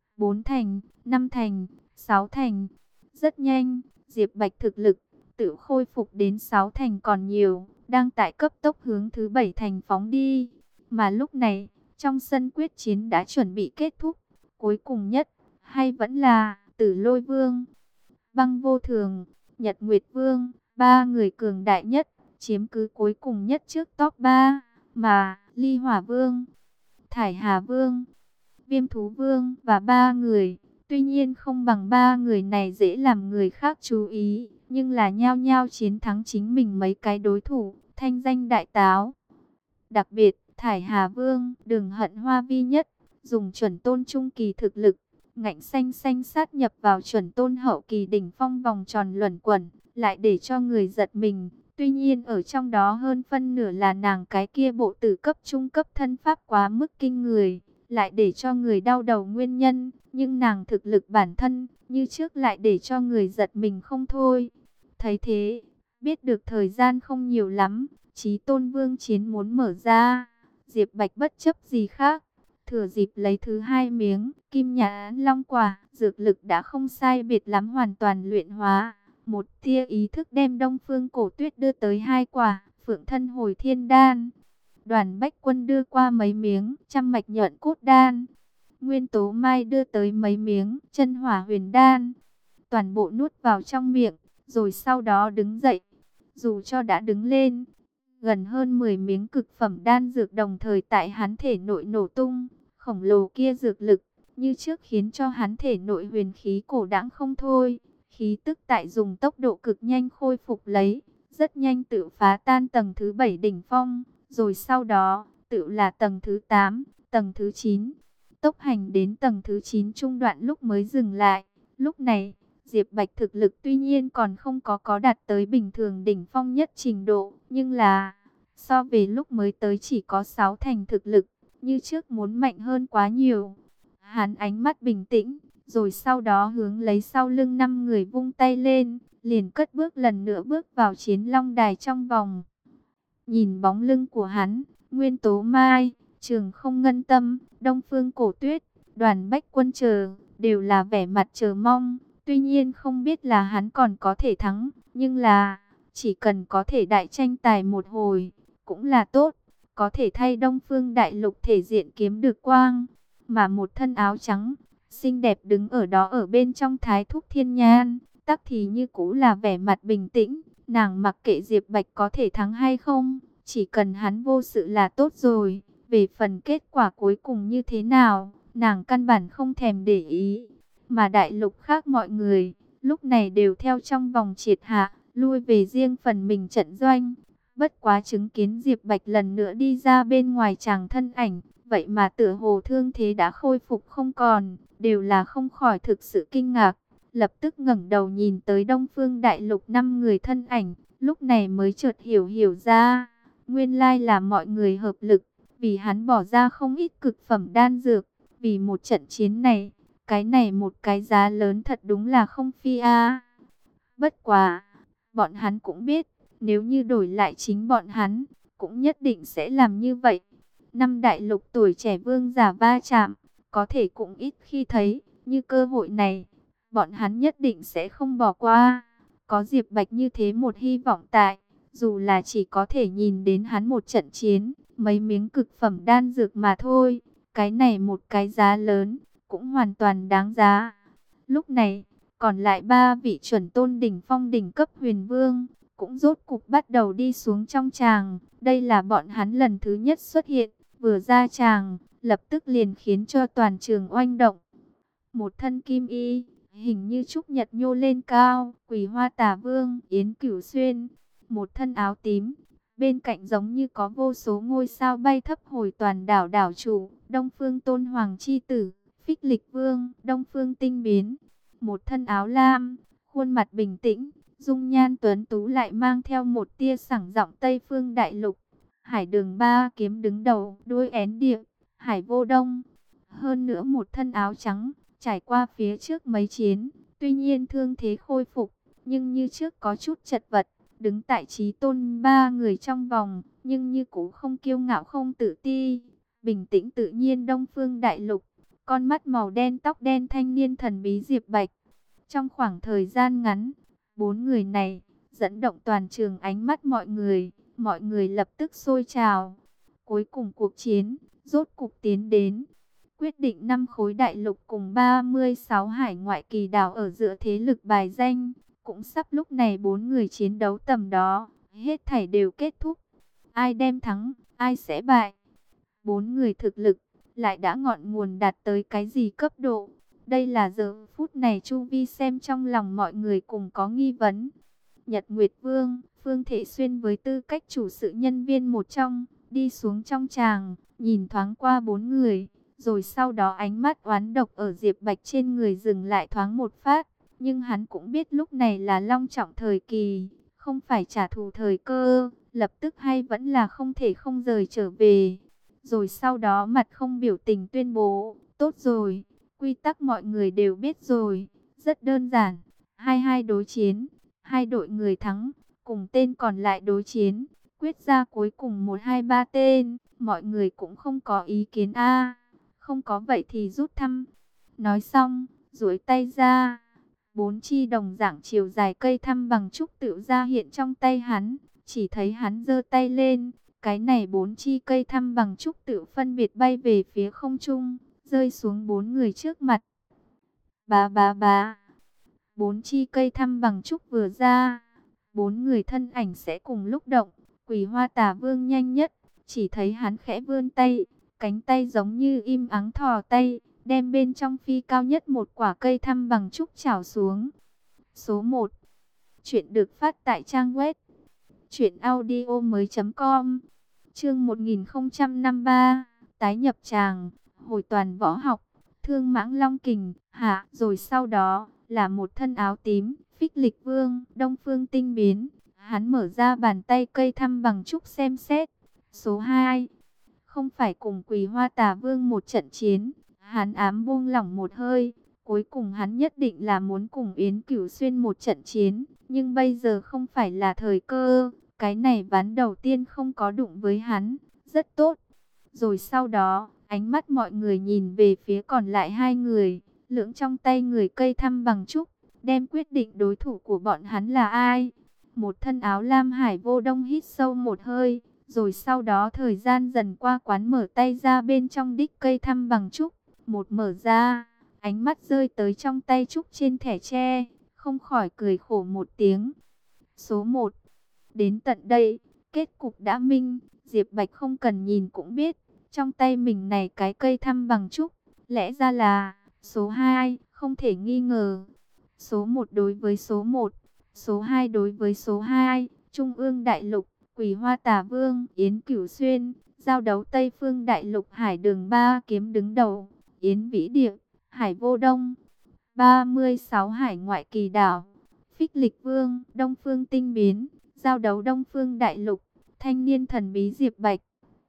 4 thành, 5 thành, 6 thành, rất nhanh, Diệp Bạch thực lực tự khôi phục đến 6 thành còn nhiều, đang tại cấp tốc hướng thứ 7 thành phóng đi. Mà lúc này, trong sân quyết chiến đã chuẩn bị kết thúc, cuối cùng nhất, hay vẫn là Tử Lôi Vương, Băng Vô Thường, Nhật Nguyệt Vương, 3 người cường đại nhất, chiếm cứ cuối cùng nhất trước top 3, mà Ly Hỏa Vương, Thải Hà Vương, Viêm Thú Vương và 3 người, tuy nhiên không bằng 3 người này dễ làm người khác chú ý, nhưng là nhao nhao chiến thắng chính mình mấy cái đối thủ, thanh danh đại táo. Đặc biệt, Thải Hà Vương, Đường Hận Hoa vi nhất, dùng chuẩn tôn trung kỳ thực lực, ngạnh xanh xanh sát nhập vào chuẩn tôn hậu kỳ đỉnh phong vòng tròn luẩn quẩn, lại để cho người giật mình. Tuy nhiên ở trong đó hơn phân nửa là nàng cái kia bộ tử cấp trung cấp thân pháp quá mức kinh người, lại để cho người đau đầu nguyên nhân, nhưng nàng thực lực bản thân, như trước lại để cho người giật mình không thôi. Thấy thế, biết được thời gian không nhiều lắm, Chí Tôn Vương chiến muốn mở ra, Diệp Bạch bất chấp gì khác, thừa dịp lấy thứ 2 miếng Kim Nhã Long quả, dược lực đã không sai biệt lắm hoàn toàn luyện hóa. Một tia ý thức đem Đông Phương Cổ Tuyết đưa tới 2 quả Phượng Thân Hồi Thiên Đan. Đoàn Bách Quân đưa qua mấy miếng Trăm Mạch Nhợn Cốt Đan. Nguyên Tố Mai đưa tới mấy miếng Chân Hỏa Huyền Đan. Toàn bộ nuốt vào trong miệng, rồi sau đó đứng dậy. Dù cho đã đứng lên, gần hơn 10 miếng cực phẩm đan dược đồng thời tại hắn thể nội nổ tung. Khổng lồ kia dược lực, như trước khiến cho hắn thể nội huyền khí cổ đãng không thôi. Khí tức tại dùng tốc độ cực nhanh khôi phục lấy, rất nhanh tự phá tan tầng thứ 7 đỉnh phong, rồi sau đó, tự là tầng thứ 8, Tầng thứ 9. Tốc hành đến tầng thứ 9 trung đoạn lúc mới dừng lại. Lúc này, Diệp Bạch thực lực tuy nhiên còn không có đạt tới bình thường đỉnh phong nhất trình độ, nhưng là so về lúc mới tới chỉ có 6 thành thực lực, như trước muốn mạnh hơn quá nhiều. Hắn ánh mắt bình tĩnh, rồi sau đó hướng lấy sau lưng 5 người vung tay lên, liền cất bước lần nữa bước vào Chiến Long Đài trong vòng. Nhìn bóng lưng của hắn, Nguyên Tố Mai, Trường Không Ngân Tâm, Đông Phương Cổ Tuyết, Đoàn Bách Quân chờ đều là vẻ mặt chờ mong. Tuy nhiên không biết là hắn còn có thể thắng, nhưng là chỉ cần có thể đại tranh tài một hồi cũng là tốt, có thể thay Đông Phương Đại Lục thể diện kiếm được quang. Mà một thân áo trắng xinh đẹp đứng ở đó ở bên trong Thái Thúc Thiên Nhan, tắc thì như cũ là vẻ mặt bình tĩnh. Nàng mặc kệ Diệp Bạch có thể thắng hay không, chỉ cần hắn vô sự là tốt rồi. Về phần kết quả cuối cùng như thế nào, nàng căn bản không thèm để ý. Mà đại lục khác mọi người, lúc này đều theo trong vòng triệt hạ, lui về riêng phần mình trận doanh. Bất quá chứng kiến Diệp Bạch lần nữa đi ra bên ngoài chàng thân ảnh, vậy mà tựa hồ thương thế đã khôi phục không còn, đều là không khỏi thực sự kinh ngạc. Lập tức ngẩng đầu nhìn tới Đông Phương Đại Lục 5 người thân ảnh, lúc này mới chợt hiểu ra, nguyên lai là mọi người hợp lực, vì hắn bỏ ra không ít cực phẩm đan dược, vì một trận chiến này, cái này một cái giá lớn thật đúng là không phi a. Bất quá, bọn hắn cũng biết, nếu như đổi lại chính bọn hắn, cũng nhất định sẽ làm như vậy. Năm đại lục tuổi trẻ vương giả va chạm, có thể cũng ít khi thấy, như cơ hội này, bọn hắn nhất định sẽ không bỏ qua. Có Diệp Bạch như thế một hy vọng tại, dù là chỉ có thể nhìn đến hắn một trận chiến, mấy miếng cực phẩm đan dược mà thôi, cái này một cái giá lớn, cũng hoàn toàn đáng giá. Lúc này, còn lại 3 vị chuẩn tôn đỉnh phong đỉnh cấp huyền vương, cũng rốt cục bắt đầu đi xuống trong tràng. Đây là bọn hắn lần thứ nhất xuất hiện, vừa ra tràng, lập tức liền khiến cho toàn trường oanh động. Một thân kim y, hình như trúc nhật nhô lên cao, Quỳ Hoa Tà Vương, Yến Cửu Xuyên, một thân áo tím, bên cạnh giống như có vô số ngôi sao bay thấp hồi toàn đảo đảo chủ, Đông Phương Tôn Hoàng Chi Tử, Phích Lịch Vương, Đông Phương Tinh Biến, một thân áo lam, khuôn mặt bình tĩnh, dung nhan tuấn tú lại mang theo một tia sảng giọng Tây Phương Đại Lục. Hải Đường Ba Kiếm đứng đầu, đuôi én điệp, Hải Vô Đông, hơn nữa một thân áo trắng, trải qua phía trước mấy chiến, tuy nhiên thương thế khôi phục, nhưng như trước có chút chật vật, đứng tại chí tôn 3 người trong vòng, nhưng như cũ không kiêu ngạo không tự ti, bình tĩnh tự nhiên. Đông Phương Đại Lục, con mắt màu đen tóc đen thanh niên thần bí Diệp Bạch. Trong khoảng thời gian ngắn, 4 người này dẫn động toàn trường ánh mắt mọi người lập tức sôi trào. Cuối cùng cuộc chiến rốt cục tiến đến, quyết định 5 khối đại lục cùng 36 hải ngoại kỳ đảo ở giữa thế lực bài danh. Cũng sắp lúc này 4 người chiến đấu tầm đó, hết thảy đều kết thúc. Ai đem thắng, ai sẽ bại. 4 người thực lực lại đã ngọn nguồn đạt tới cái gì cấp độ? Đây là giờ phút này chu vi xem trong lòng mọi người cùng có nghi vấn. Nhật Nguyệt Vương, Phương Thể Xuyên với tư cách chủ sự nhân viên một trong, đi xuống trong tràng, nhìn thoáng qua 4 người, rồi sau đó ánh mắt oán độc ở Diệp Bạch trên người dừng lại thoáng một phát. Nhưng hắn cũng biết lúc này là long trọng thời kỳ, không phải trả thù thời cơ, lập tức hay vẫn là không thể không rời trở về. Rồi sau đó mặt không biểu tình tuyên bố, tốt rồi, quy tắc mọi người đều biết rồi, rất đơn giản, 22 đối chiến, hai đội người thắng, cùng tên còn lại đối chiến, quyết ra cuối cùng 1, 2, 3 tên, mọi người cũng không có ý kiến a. Không có vậy thì rút thăm. Nói xong, duỗi tay ra, 4 chi đồng dạng chiều dài cây thăm bằng trúc tựu ra hiện trong tay hắn, chỉ thấy hắn giơ tay lên, cái này 4 chi cây thăm bằng trúc tựu phân biệt bay về phía không trung, rơi xuống 4 người trước mặt. Bá bá bá. 4 chi cây thăm bằng trúc vừa ra, 4 người thân ảnh sẽ cùng lúc động. Quỳ Hoa Tà Vương nhanh nhất, chỉ thấy hắn khẽ vươn tay, cánh tay giống như im ắng thò tay, đem bên trong phi cao nhất một quả cây thăm bằng trúc chảo xuống. Số 1. Chuyện được phát tại trang web truyệnaudiomoi.com. Chương 1053. tái nhập tràng, hồi toàn võ học, thương mãng long kình, hạ, rồi sau đó là một thân áo tím, Phích Lịch Vương, Đông Phương Tinh Biến. Hắn mở ra bàn tay cây thăm bằng trúc xem xét. Số 2, không phải cùng Quỳ Hoa Tà Vương một trận chiến, hắn ám buông lỏng một hơi. Cuối cùng hắn nhất định là muốn cùng Yến Cửu Xuyên một trận chiến, nhưng bây giờ không phải là thời cơ. Cái này ván đầu tiên không có đụng với hắn, rất tốt. Rồi sau đó, ánh mắt mọi người nhìn về phía còn lại hai người, lưỡng trong tay người cây thăm bằng trúc, đem quyết định đối thủ của bọn hắn là ai. Một thân áo lam Hải Vô Đông hít sâu một hơi, rồi sau đó thời gian dần qua, quán mở tay ra bên trong đích cây thăm bằng trúc, một mở ra, ánh mắt rơi tới trong tay trúc trên thẻ tre, không khỏi cười khổ một tiếng. Số 1. Đến tận đây, kết cục đã minh, Diệp Bạch không cần nhìn cũng biết, trong tay mình này cái cây thăm bằng trúc, lẽ ra là số 2, không thể nghi ngờ. Số 1 đối với số 1, số 2 đối với số 2, Trung ương đại lục, Quỳ Hoa Tà Vương, Yến Cửu Xuyên, giao đấu Tây Phương đại lục, Hải Đường Ba Kiếm đứng đầu, Yến Vĩ Điệp, Hải Vô Đông, 36 hải ngoại kỳ đảo, Phích Lịch Vương, Đông Phương Tinh Biến, giao đấu Đông Phương đại lục, thanh niên thần bí Diệp Bạch.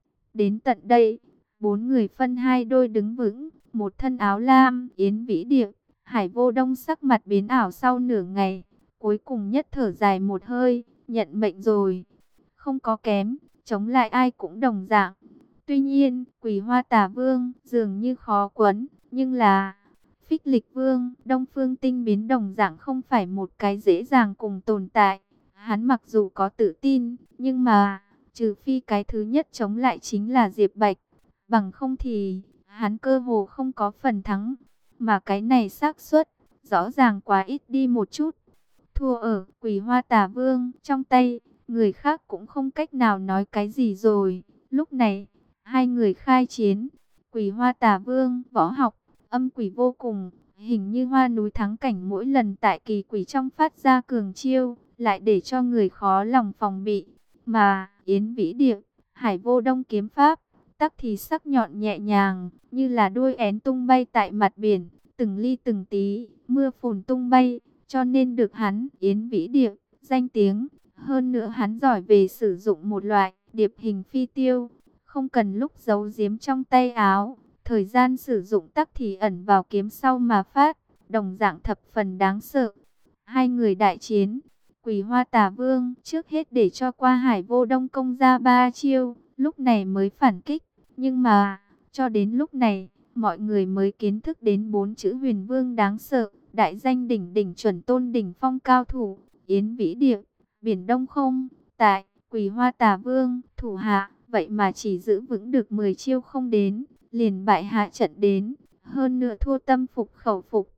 Đến tận đây, bốn người phân hai đôi đứng vững, một thân áo lam, Yến Vĩ Điệp, Hải Vô Đông sắc mặt biến ảo sau nửa ngày, cuối cùng nhất thở dài một hơi, nhận mệnh rồi. Không có kém, chống lại ai cũng đồng dạng. Tuy nhiên, Quỳ Hoa Tà Vương dường như khó quấn, nhưng là Phích Lịch Vương, Đông Phương Tinh Biến đồng dạng không phải một cái dễ dàng cùng tồn tại. Hắn mặc dù có tự tin, nhưng mà trừ phi cái thứ nhất chống lại chính là Diệp Bạch, bằng không thì hắn cơ hồ không có phần thắng. Mà cái này xác suất rõ ràng quá ít đi một chút. Thua ở Quỳ Hoa Tà Vương trong tay, người khác cũng không cách nào nói cái gì rồi. Lúc này, hai người khai chiến. Quỳ Hoa Tà Vương võ học âm quỷ vô cùng, hình như hoa núi thắng cảnh mỗi lần tại kỳ quỷ trong phát ra cường chiêu, lại để cho người khó lòng phòng bị. Mà Yến Vĩ Điệp, Hải Vô Đông kiếm pháp, tắc thì sắc nhọn nhẹ nhàng, như là đuôi én tung bay tại mặt biển, từng ly từng tí, mưa phùn tung bay, cho nên được hắn, Yến Vĩ Điệp, danh tiếng. Hơn nữa hắn giỏi về sử dụng một loại điệp hình phi tiêu, không cần lúc giấu giếm trong tay áo, thời gian sử dụng tắc thì ẩn vào kiếm sau mà phát, đồng dạng thập phần đáng sợ. Hai người đại chiến, Quỳ Hoa Tà Vương trước hết để cho qua Hải Vô Đông công ra 3 chiêu, lúc này mới phản kích. Nhưng mà, cho đến lúc này, mọi người mới kiến thức đến 4 chữ Huyền Vương đáng sợ, đại danh đỉnh đỉnh chuẩn tôn đỉnh phong cao thủ, Yến Vĩ Điệp, Biển Đông không, tại Quỳ Hoa Tà Vương, thủ hạ, vậy mà chỉ giữ vững được 10 chiêu không đến, liền bại hạ trận đến, hơn nữa thua tâm phục khẩu phục.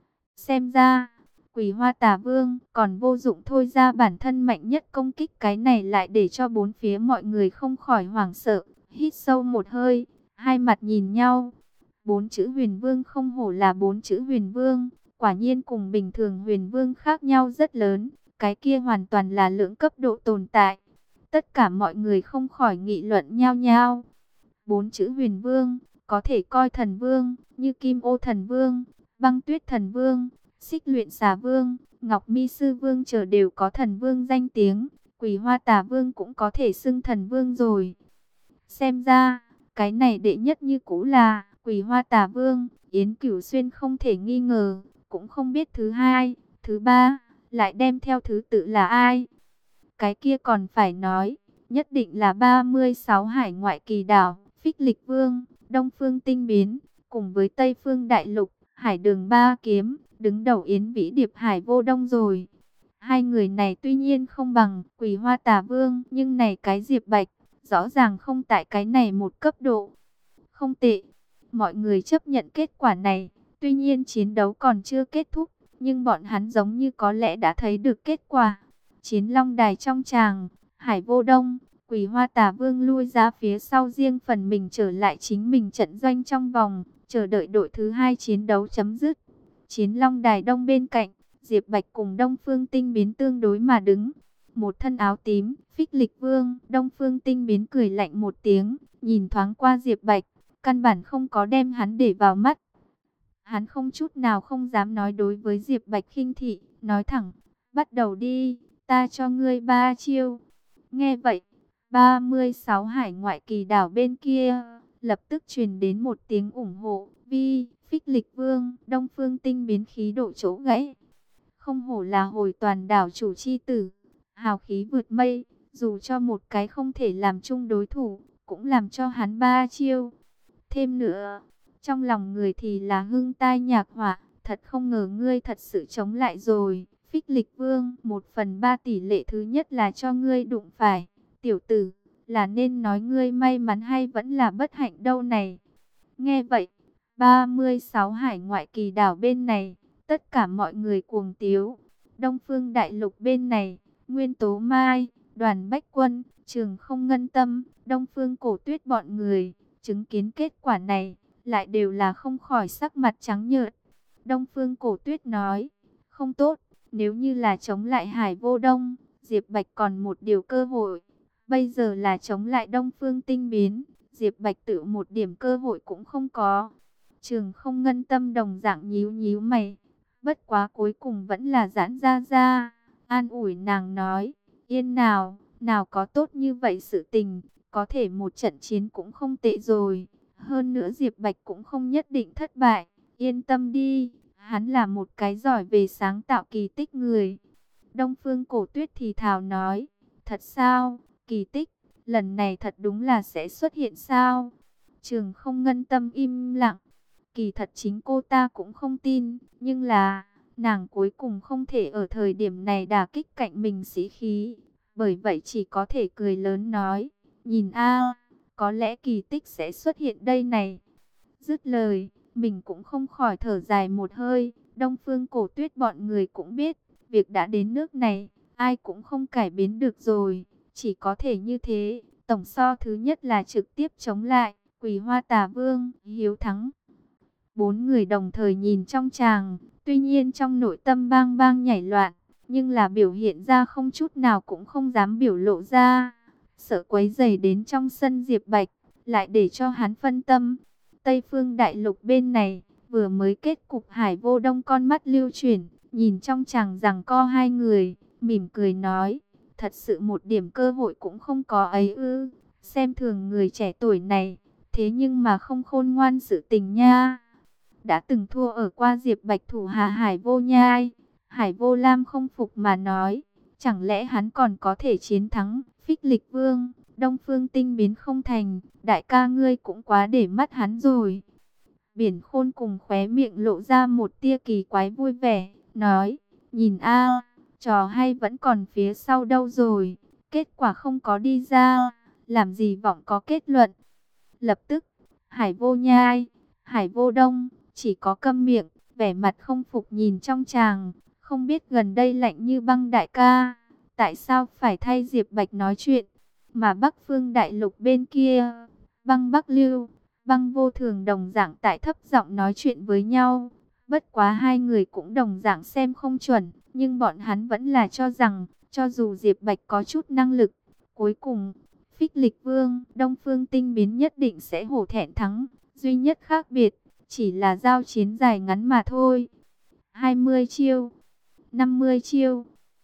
Xem ra, Quỳ Hoa Tà Vương còn vô dụng thôi, ra bản thân mạnh nhất công kích, cái này lại để cho bốn phía mọi người không khỏi hoảng sợ, hít sâu một hơi, hai mặt nhìn nhau. 4 chữ Huyền Vương không hổ là 4 chữ Huyền Vương, quả nhiên cùng bình thường Huyền Vương khác nhau rất lớn, cái kia hoàn toàn là lưỡng cấp độ tồn tại. Tất cả mọi người không khỏi nghị luận nhao nhao. 4 chữ Huyền Vương, có thể coi thần vương, như Kim Ô Thần Vương, Băng Tuyết Thần Vương, Xích Luyện Xà Vương, Ngọc Mi Sư Vương chờ đều có thần vương danh tiếng. Quỳ Hoa Tà Vương cũng có thể xưng thần vương rồi. Xem ra, cái này đệ nhất như cũ là Quỳ Hoa Tà Vương, Yến Cửu Xuyên không thể nghi ngờ, cũng không biết thứ hai, thứ ba, lại đem theo thứ tự là ai. Cái kia còn phải nói, nhất định là 36 hải ngoại kỳ đảo, Phích Lịch Vương, Đông Phương Tinh Biến, cùng với Tây Phương Đại Lục, Hải Đường Ba Kiếm, đứng đầu Yến Vĩ Điệp, Hải Vô Đông rồi. Hai người này tuy nhiên không bằng Quỳ Hoa Tà Vương, nhưng này cái Diệp Bạch, rõ ràng không tại cái này một cấp độ. Không tệ, mọi người chấp nhận kết quả này, tuy nhiên chiến đấu còn chưa kết thúc, nhưng bọn hắn giống như có lẽ đã thấy được kết quả. Chiến Long Đài trong tràng, Hải Vô Đông, Quỳ Hoa Tà Vương lui ra phía sau, riêng phần mình trở lại chính mình trận doanh trong vòng, chờ đợi đội thứ hai chiến đấu chấm dứt. Chiến Long Đài đông bên cạnh, Diệp Bạch cùng Đông Phương Tinh Biến tương đối mà đứng. Một thân áo tím, Phích Lịch Vương, Đông Phương Tinh Biến cười lạnh một tiếng, nhìn thoáng qua Diệp Bạch, căn bản không có đem hắn để vào mắt. Hắn không chút nào không dám nói đối với Diệp Bạch khinh thị, nói thẳng, bắt đầu đi, ta cho ngươi 3 chiêu. Nghe vậy, 36 hải ngoại kỳ đảo bên kia, lập tức truyền đến một tiếng ủng hộ, vi, Phích Lịch Vương, Đông Phương Tinh biến khí độ chỗ gãy. Không hổ là hồi toàn đảo chủ chi tử, hào khí vượt mây, dù cho một cái không thể làm chung đối thủ, cũng làm cho hắn 3 chiêu. Thêm nữa, trong lòng người thì là hưng tai nhạc họa, thật không ngờ ngươi thật sự chống lại rồi. Phích Lịch Vương, 1/3 tỷ lệ thứ nhất là cho ngươi đụng phải. Tiểu tử, là nên nói ngươi may mắn hay vẫn là bất hạnh đâu này. Nghe vậy, 36 hải ngoại kỳ đảo bên này, tất cả mọi người cuồng tiếu. Đông Phương Đại Lục bên này, Nguyên Tố Mai, Đoàn Bách Quân, Trường Không Ngân Tâm, Đông Phương Cổ Tuyết bọn người, chứng kiến kết quả này, lại đều là không khỏi sắc mặt trắng nhợt. Đông Phương Cổ Tuyết nói, không tốt, nếu như là chống lại Hải Vô Đông, Diệp Bạch còn một điều cơ hội. Bây giờ là chống lại Đông Phương Tinh biến, Diệp Bạch tự một điểm cơ hội cũng không có. Trường Không Ngân Tâm đồng dạng nhíu nhíu mày, bất quá cuối cùng vẫn là giãn ra, an ủi nàng nói, yên nào, nào có tốt như vậy sự tình, có thể một trận chiến cũng không tệ rồi. Hơn nữa Diệp Bạch cũng không nhất định thất bại, yên tâm đi, hắn là một cái giỏi về sáng tạo kỳ tích người. Đông Phương Cổ Tuyết thì thào nói, thật sao, kỳ tích, lần này thật đúng là sẽ xuất hiện sao? Trường Không Ngân Tâm im lặng, kỳ thật chính cô ta cũng không tin, nhưng là, nàng cuối cùng không thể ở thời điểm này đả kích cạnh mình sĩ khí, bởi vậy chỉ có thể cười lớn nói, nhìn a, có lẽ kỳ tích sẽ xuất hiện đây này. Dứt lời, mình cũng không khỏi thở dài một hơi. Đông Phương Cổ Tuyết bọn người cũng biết, việc đã đến nước này, ai cũng không cải biến được rồi, chỉ có thể như thế. Tổng so thứ nhất là trực tiếp chống lại Quỳ Hoa Tà Vương, hiếu thắng. 4 người đồng thời nhìn trong tràng, tuy nhiên trong nội tâm bang bang nhảy loạn, nhưng là biểu hiện ra không chút nào cũng không dám biểu lộ ra, sợ quấy rầy đến trong sân Diệp Bạch, lại để cho hắn phân tâm. Tây Phương Đại Lục bên này, vừa mới kết cục Hải Vô Đông con mắt lưu chuyển, nhìn trong chàng giằng co 2 người, mỉm cười nói, thật sự một điểm cơ hội cũng không có ấy ư, xem thường người trẻ tuổi này, thế nhưng mà không khôn ngoan sự tình nha. Đã từng thua ở qua Diệp Bạch thủ hạ Hải Vô Nhai, Hải Vô Lam không phục mà nói, chẳng lẽ hắn còn có thể chiến thắng Phích Lịch Vương? Đông Phương Tinh biến không thành, đại ca ngươi cũng quá để mắt hắn rồi. Biển Khôn cùng khóe miệng lộ ra một tia kỳ quái vui vẻ, nói, nhìn a, trò hay vẫn còn phía sau đâu rồi, kết quả không có đi ra, làm gì vọng có kết luận. Lập tức, Hải Vô Nhai, Hải Vô Đông, chỉ có câm miệng, vẻ mặt không phục nhìn trong tràng, không biết gần đây lạnh như băng đại ca, tại sao phải thay Diệp Bạch nói chuyện. Mà Bắc Phương Đại Lục bên kia, Băng Bắc Lưu, Băng Vô Thường đồng dạng tại thấp giọng nói chuyện với nhau. Bất quá 2 người cũng đồng dạng xem không chuẩn, nhưng bọn hắn vẫn là cho rằng, cho dù Diệp Bạch có chút năng lực, cuối cùng, Phích Lịch Vương, Đông Phương Tinh biến nhất định sẽ hổ thẹn thắng. Duy nhất khác biệt, chỉ là giao chiến dài ngắn mà thôi. 20 chiêu, 50 chiêu,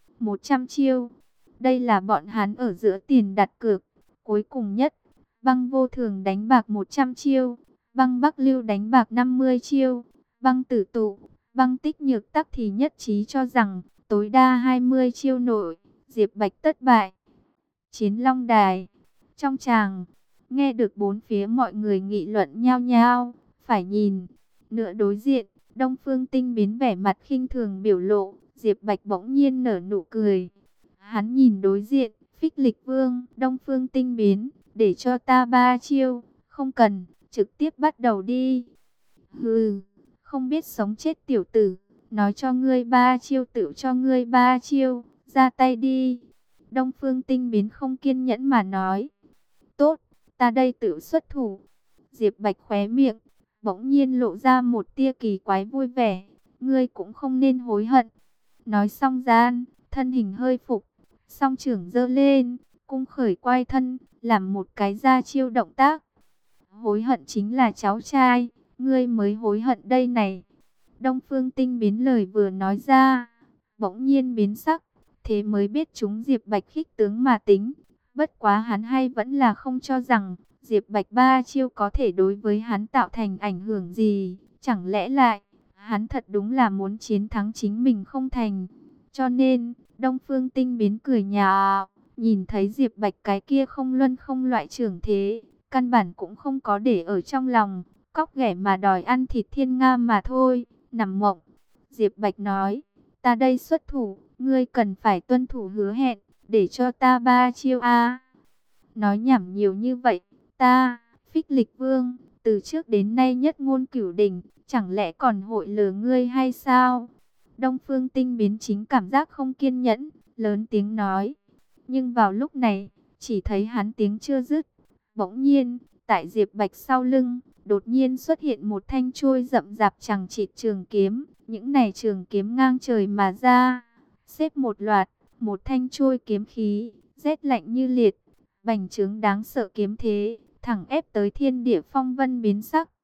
100 chiêu. Đây là bọn hắn ở giữa tiền đặt cược. Cuối cùng nhất, Băng Vô Thường đánh bạc 100 chiêu, Băng Bắc Lưu đánh bạc 50 chiêu, Băng Tử Tụ, Băng Tích Nhược Tắc thì nhất trí cho rằng tối đa 20 chiêu nội, Diệp Bạch tất bại. Chiến Long Đài, trong tràng, nghe được bốn phía mọi người nghị luận nhao nhao, phải nhìn. Nửa đối diện, Đông Phương Tinh biến vẻ mặt khinh thường biểu lộ, Diệp Bạch bỗng nhiên nở nụ cười. Hắn nhìn đối diện, Phích Lịch Vương, Đông Phương Tinh biến, để cho ta 3 chiêu, không cần, trực tiếp bắt đầu đi. Hừ, không biết sống chết tiểu tử, nói cho ngươi 3 chiêu tự cho ngươi 3 chiêu, ra tay đi. Đông Phương Tinh biến không kiên nhẫn mà nói. Tốt, ta đây tự xuất thủ. Diệp Bạch khóe miệng, bỗng nhiên lộ ra một tia kỳ quái vui vẻ. Ngươi cũng không nên hối hận. Nói xong gian, thân hình hơi phục, song trưởng giơ lên, cung khởi quay thân, làm một cái ra chiêu động tác. hối hận chính là cháu trai, ngươi mới hối hận đây này. Đông Phương Tinh Biến lời vừa nói ra, bỗng nhiên biến sắc, thế mới biết chúng Diệp Bạch khích tướng mà tính. Bất quá hắn hay vẫn là không cho rằng Diệp Bạch ba chiêu có thể đối với hắn tạo thành ảnh hưởng gì. Chẳng lẽ lại, hắn thật đúng là muốn chiến thắng chính mình không thành. Cho nên, Đông Phương Tinh Biến cười nhạo, nhìn thấy Diệp Bạch cái kia không luân không loại trưởng thế, căn bản cũng không có để ở trong lòng, cóc ghẻ mà đòi ăn thịt thiên nga mà thôi, nằm mộng. Diệp Bạch nói, ta đây xuất thủ, ngươi cần phải tuân thủ hứa hẹn, để cho ta ba chiêu a. Nói nhảm nhiều như vậy, ta, Phích Lịch Vương, từ trước đến nay nhất ngôn cửu đỉnh, chẳng lẽ còn hội lừa ngươi hay sao? Đông Phương Tinh Biến chính cảm giác không kiên nhẫn, lớn tiếng nói. Nhưng vào lúc này, chỉ thấy hắn tiếng chưa dứt. Bỗng nhiên, tại Diệp Bạch sau lưng, đột nhiên xuất hiện một thanh chuôi rậm rạp chằng chịt trường kiếm. Những này trường kiếm ngang trời mà ra, xếp một loạt, một thanh chuôi kiếm khí, rét lạnh như liệt, bành trướng đáng sợ kiếm thế, thẳng ép tới thiên địa phong vân biến sắc.